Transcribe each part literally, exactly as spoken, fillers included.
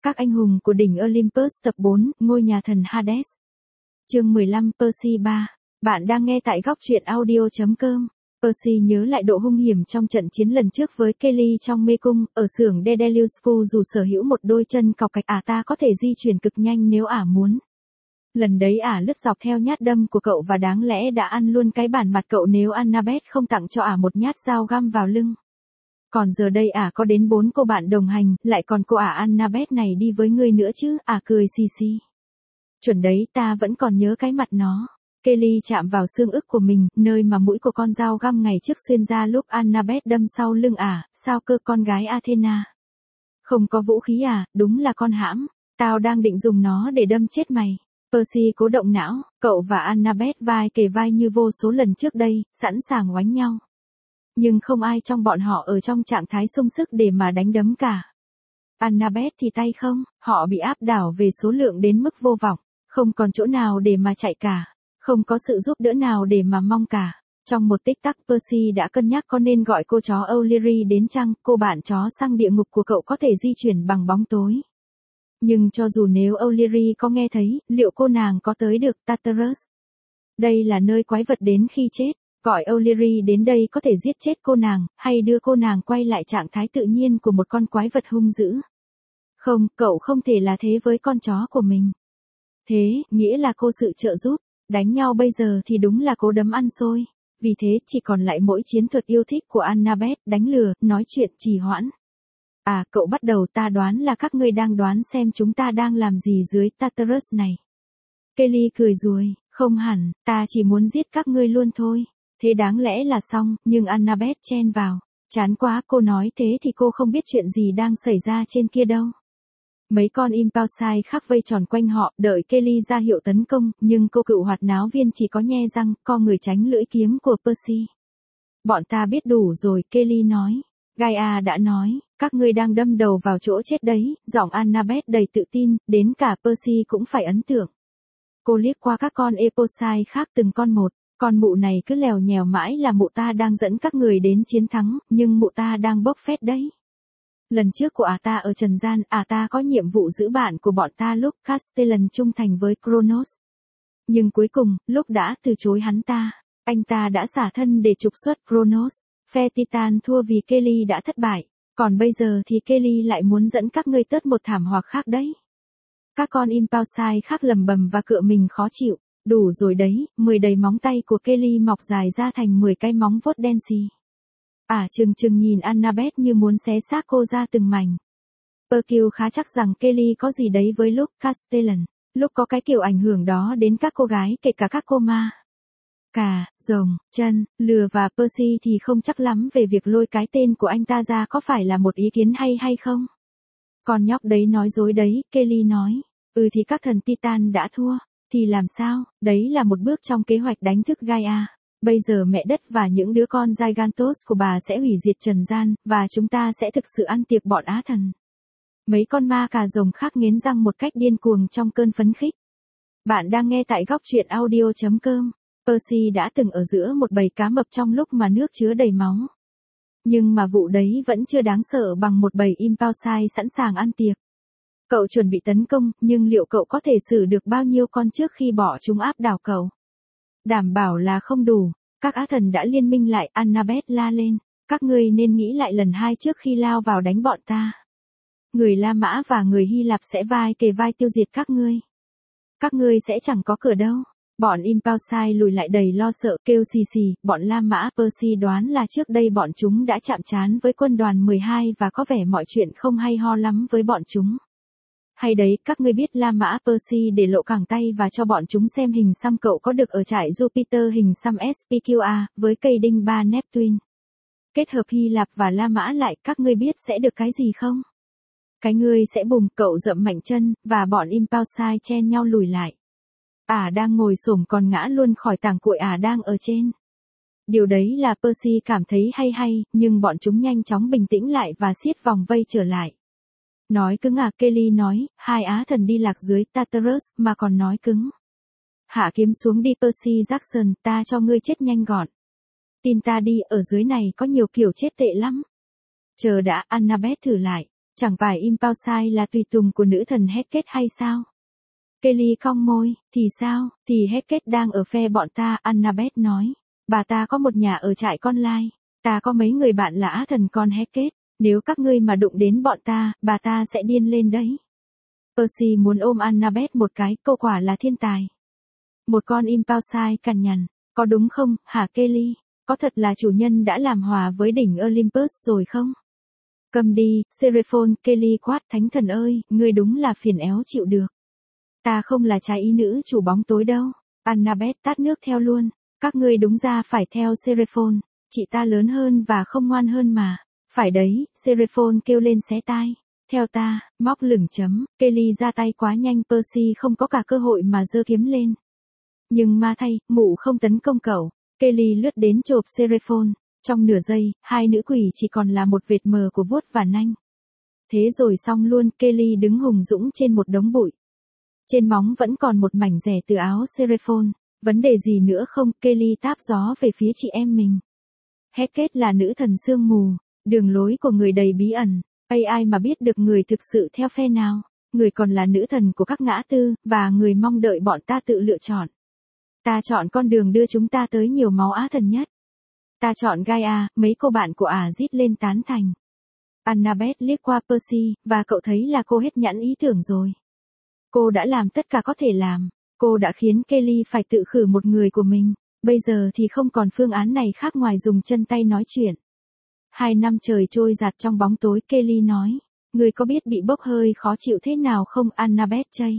Các anh hùng của đỉnh Olympus tập bốn, ngôi nhà thần Hades. Chương mười lăm, Percy ba. Bạn đang nghe tại góc truyện audio chấm com. Percy nhớ lại độ hung hiểm trong trận chiến lần trước với Kelly trong mê cung, ở xưởng Daedalus School. Dù sở hữu một đôi chân cọc cạch, ả ta có thể di chuyển cực nhanh nếu ả muốn. Lần đấy ả lướt dọc theo nhát đâm của cậu và đáng lẽ đã ăn luôn cái bản mặt cậu nếu Annabeth không tặng cho ả một nhát dao găm vào lưng. Còn giờ đây ả có đến bốn cô bạn đồng hành, lại còn cô ả Annabeth này đi với ngươi nữa chứ, ả cười xì xì. Chuẩn đấy, ta vẫn còn nhớ cái mặt nó. Kelly chạm vào xương ức của mình, nơi mà mũi của con dao găm ngày trước xuyên ra lúc Annabeth đâm sau lưng ả. Sao cơ, con gái Athena? Không có vũ khí à, đúng là con hãm. Tao đang định dùng nó để đâm chết mày. Percy cố động não, cậu và Annabeth vai kề vai như vô số lần trước đây, sẵn sàng oánh nhau. Nhưng không ai trong bọn họ ở trong trạng thái sung sức để mà đánh đấm cả. Annabeth thì tay không, họ bị áp đảo về số lượng đến mức vô vọng, không còn chỗ nào để mà chạy cả, không có sự giúp đỡ nào để mà mong cả. Trong một tích tắc, Percy đã cân nhắc có nên gọi cô chó O'Leary đến chăng, cô bạn chó sang địa ngục của cậu có thể di chuyển bằng bóng tối. Nhưng cho dù nếu O'Leary có nghe thấy, liệu cô nàng có tới được Tartarus? Đây là nơi quái vật đến khi chết. Gọi O'Leary đến đây có thể giết chết cô nàng, hay đưa cô nàng quay lại trạng thái tự nhiên của một con quái vật hung dữ. Không, cậu không thể là thế với con chó của mình. Thế, nghĩa là cô sự trợ giúp. Đánh nhau bây giờ thì đúng là cố đấm ăn xôi. Vì thế, chỉ còn lại mỗi chiến thuật yêu thích của Annabeth, đánh lừa, nói chuyện trì hoãn. À, cậu bắt đầu, ta đoán là các ngươi đang đoán xem chúng ta đang làm gì dưới Tartarus này. Kelly cười ruồi, không hẳn, ta chỉ muốn giết các ngươi luôn thôi. Thế đáng lẽ là xong, nhưng Annabeth chen vào. Chán quá, cô nói thế thì cô không biết chuyện gì đang xảy ra trên kia đâu. Mấy con Impulsai khác vây tròn quanh họ, đợi Kelly ra hiệu tấn công, nhưng cô cựu hoạt náo viên chỉ có nhe răng, co người tránh lưỡi kiếm của Percy. Bọn ta biết đủ rồi, Kelly nói. Gaia đã nói, các ngươi đang đâm đầu vào chỗ chết đấy, giọng Annabeth đầy tự tin, đến cả Percy cũng phải ấn tượng. Cô liếc qua các con Impulsai khác từng con một. Con mụ này cứ lèo nhèo mãi là mụ ta đang dẫn các người đến chiến thắng, nhưng mụ ta đang bốc phét đấy. Lần trước của ả ta ở trần gian, ả ta có nhiệm vụ giữ bạn của bọn ta lúc Castellan trung thành với Kronos. Nhưng cuối cùng, lúc đã từ chối hắn ta, anh ta đã xả thân để trục xuất Kronos. Phe Titan thua vì Kelly đã thất bại, còn bây giờ thì Kelly lại muốn dẫn các ngươi tớt một thảm họa khác đấy. Các con Impulsai khác lầm bầm và cựa mình khó chịu. Đủ rồi đấy, mười đầy móng tay của Kelly mọc dài ra thành mười cái móng vuốt đen xì. Ả chừng chừng nhìn Annabeth như muốn xé xác cô ra từng mảnh. Percy khá chắc rằng Kelly có gì đấy với lúc Castellan, lúc có cái kiểu ảnh hưởng đó đến các cô gái kể cả các cô ma. Cà, rồng, chân, lừa và Percy thì không chắc lắm về việc lôi cái tên của anh ta ra có phải là một ý kiến hay hay không. Con nhóc đấy nói dối đấy, Kelly nói. Ừ thì các thần Titan đã thua. Thì làm sao, đấy là một bước trong kế hoạch đánh thức Gaia. Bây giờ mẹ đất và những đứa con Gigantos của bà sẽ hủy diệt trần gian, và chúng ta sẽ thực sự ăn tiệc bọn á thần. Mấy con ma cà rồng khác nghiến răng một cách điên cuồng trong cơn phấn khích. Bạn đang nghe tại góc truyện audio chấm com. Percy đã từng ở giữa một bầy cá mập trong lúc mà nước chứa đầy máu. Nhưng mà vụ đấy vẫn chưa đáng sợ bằng một bầy Impulsai sẵn sàng ăn tiệc. Cậu chuẩn bị tấn công, nhưng liệu cậu có thể xử được bao nhiêu con trước khi bỏ chúng áp đảo cậu? Đảm bảo là không đủ. Các á thần đã liên minh lại, Annabeth la lên. Các ngươi nên nghĩ lại lần hai trước khi lao vào đánh bọn ta. Người La Mã và người Hy Lạp sẽ vai kề vai tiêu diệt các ngươi. Các ngươi sẽ chẳng có cửa đâu. Bọn Impulsai lùi lại đầy lo sợ, kêu xì xì. Bọn La Mã, Percy đoán là trước đây bọn chúng đã chạm trán với quân đoàn mười hai và có vẻ mọi chuyện không hay ho lắm với bọn chúng. Hay đấy, các ngươi biết La Mã Percy để lộ cẳng tay và cho bọn chúng xem hình xăm cậu có được ở trại Jupiter hình xăm ét pê quy a, với cây đinh ba Neptune. Kết hợp Hy Lạp và La Mã lại, các ngươi biết sẽ được cái gì không? Cái ngươi sẽ bùng, cậu dậm mạnh chân, và bọn Impulsai chen nhau lùi lại. Ả đang ngồi xổm còn ngã luôn khỏi tảng cuội ả đang ở trên. Điều đấy là Percy cảm thấy hay hay, nhưng bọn chúng nhanh chóng bình tĩnh lại và siết vòng vây trở lại. Nói cứng à, Kelly nói, hai á thần đi lạc dưới Tartarus, mà còn nói cứng. Hạ kiếm xuống đi Percy Jackson, ta cho ngươi chết nhanh gọn. Tin ta đi, ở dưới này có nhiều kiểu chết tệ lắm. Chờ đã, Annabeth thử lại. Chẳng phải Impulse là tùy tùng của nữ thần Hecate hay sao? Kelly cong môi, thì sao, thì Hecate đang ở phe bọn ta, Annabeth nói. Bà ta có một nhà ở trại con lai, ta có mấy người bạn là á thần con Hecate, nếu các ngươi mà đụng đến bọn ta, bà ta sẽ điên lên đấy. Percy muốn ôm Annabeth một cái, cô quả là thiên tài. Một con Impulse cằn nhằn, có đúng không, hả Kelly? Có thật là chủ nhân đã làm hòa với đỉnh Olympus rồi không? Cầm đi, Seraphon, Kelly quát, thánh thần ơi, ngươi đúng là phiền éo chịu được. Ta không là trái ý nữ chủ bóng tối đâu. Annabeth tát nước theo luôn. Các ngươi đúng ra phải theo Seraphon. Chị ta lớn hơn và không ngoan hơn mà. Phải đấy, Seraphon kêu lên xé tai. Theo ta, móc lửng chấm. Kelly ra tay quá nhanh, Percy không có cả cơ hội mà giơ kiếm lên. Nhưng ma thay, mụ không tấn công cậu. Kelly lướt đến chộp Seraphon. Trong nửa giây, hai nữ quỷ chỉ còn là một vệt mờ của vuốt và nanh. Thế rồi xong luôn, Kelly đứng hùng dũng trên một đống bụi. Trên móng vẫn còn một mảnh rẻ từ áo Seraphon. Vấn đề gì nữa không? Kelly táp gió về phía chị em mình. Hecate là nữ thần sương mù, đường lối của người đầy bí ẩn. Ây ai mà biết được người thực sự theo phe nào? Người còn là nữ thần của các ngã tư, và người mong đợi bọn ta tự lựa chọn. Ta chọn con đường đưa chúng ta tới nhiều máu á thần nhất. Ta chọn Gaia, mấy cô bạn của ả rít lên tán thành. Annabeth liếc qua Percy, và cậu thấy là cô hết nhãn ý tưởng rồi. Cô đã làm tất cả có thể làm. Cô đã khiến Kelly phải tự khử một người của mình. Bây giờ thì không còn phương án này khác ngoài dùng chân tay nói chuyện. Hai năm trời trôi giạt trong bóng tối, Kelly nói. Người có biết bị bốc hơi khó chịu thế nào không, Annabeth chây?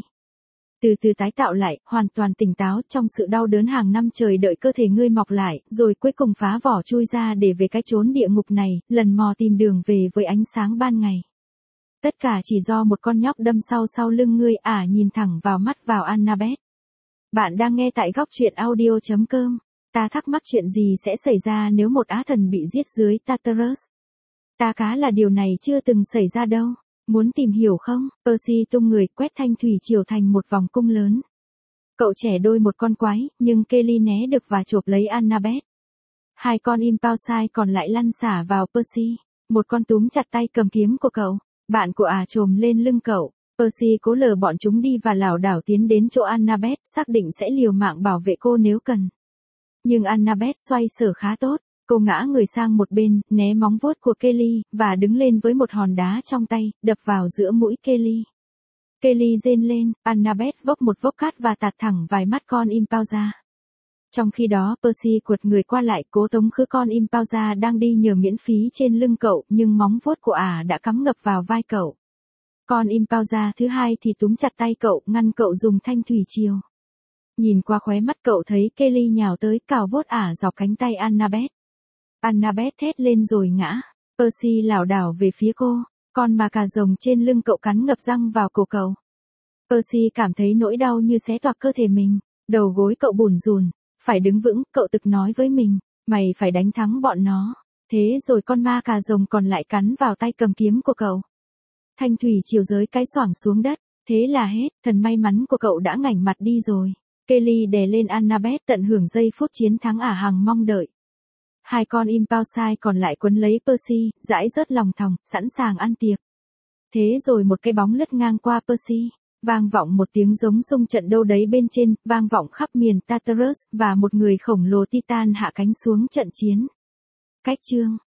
Từ từ tái tạo lại, hoàn toàn tỉnh táo trong sự đau đớn hàng năm trời đợi cơ thể ngươi mọc lại, rồi cuối cùng phá vỏ chui ra để về cái chốn địa ngục này, lần mò tìm đường về với ánh sáng ban ngày. Tất cả chỉ do một con nhóc đâm sau sau lưng ngươi, ả nhìn thẳng vào mắt vào Annabeth. Bạn đang nghe tại góc truyện audio chấm com. Ta thắc mắc chuyện gì sẽ xảy ra nếu một á thần bị giết dưới Tartarus. Ta cá là điều này chưa từng xảy ra đâu. Muốn tìm hiểu không? Percy tung người quét thanh thủy triều thành một vòng cung lớn. Cậu trẻ đôi một con quái, nhưng Kelly né được và chộp lấy Annabeth. Hai con Impulse còn lại lăn xả vào Percy. Một con túm chặt tay cầm kiếm của cậu. Bạn của ả trồm lên lưng cậu. Percy cố lờ bọn chúng đi và lảo đảo tiến đến chỗ Annabeth, xác định sẽ liều mạng bảo vệ cô nếu cần. Nhưng Annabeth xoay sở khá tốt. Cô ngã người sang một bên, né móng vuốt của Kelly, và đứng lên với một hòn đá trong tay, đập vào giữa mũi Kelly. Kelly rên lên, Annabeth vốc một vốc cát và tạt thẳng vài mắt con Impulse. Trong khi đó, Percy quật người qua lại cố tống khứ con Impulse đang đi nhờ miễn phí trên lưng cậu, nhưng móng vuốt của ả đã cắm ngập vào vai cậu. Con Impulse thứ hai thì túm chặt tay cậu, ngăn cậu dùng thanh thủy triều. Nhìn qua khóe mắt cậu thấy Kelly nhào tới cào vuốt ả dọc cánh tay Annabeth. Annabeth thét lên rồi ngã. Percy lảo đảo về phía cô, con ma cà rồng trên lưng cậu cắn ngập răng vào cổ cậu. Percy cảm thấy nỗi đau như xé toạc cơ thể mình, đầu gối cậu bủn rủn, phải đứng vững, cậu tự nói với mình, mày phải đánh thắng bọn nó. Thế rồi con ma cà rồng còn lại cắn vào tay cầm kiếm của cậu. Thanh thủy chiều giới cái xoảng xuống đất, thế là hết, thần may mắn của cậu đã ngảnh mặt đi rồi. Kelly đè lên Annabeth tận hưởng giây phút chiến thắng ả hằng mong đợi. Hai con Impulse còn lại quấn lấy Percy, dãi rớt lòng thòng, sẵn sàng ăn tiệc. Thế rồi một cái bóng lướt ngang qua Percy, vang vọng một tiếng giống xung trận đâu đấy bên trên, vang vọng khắp miền Tartarus, và một người khổng lồ Titan hạ cánh xuống trận chiến. Cách chương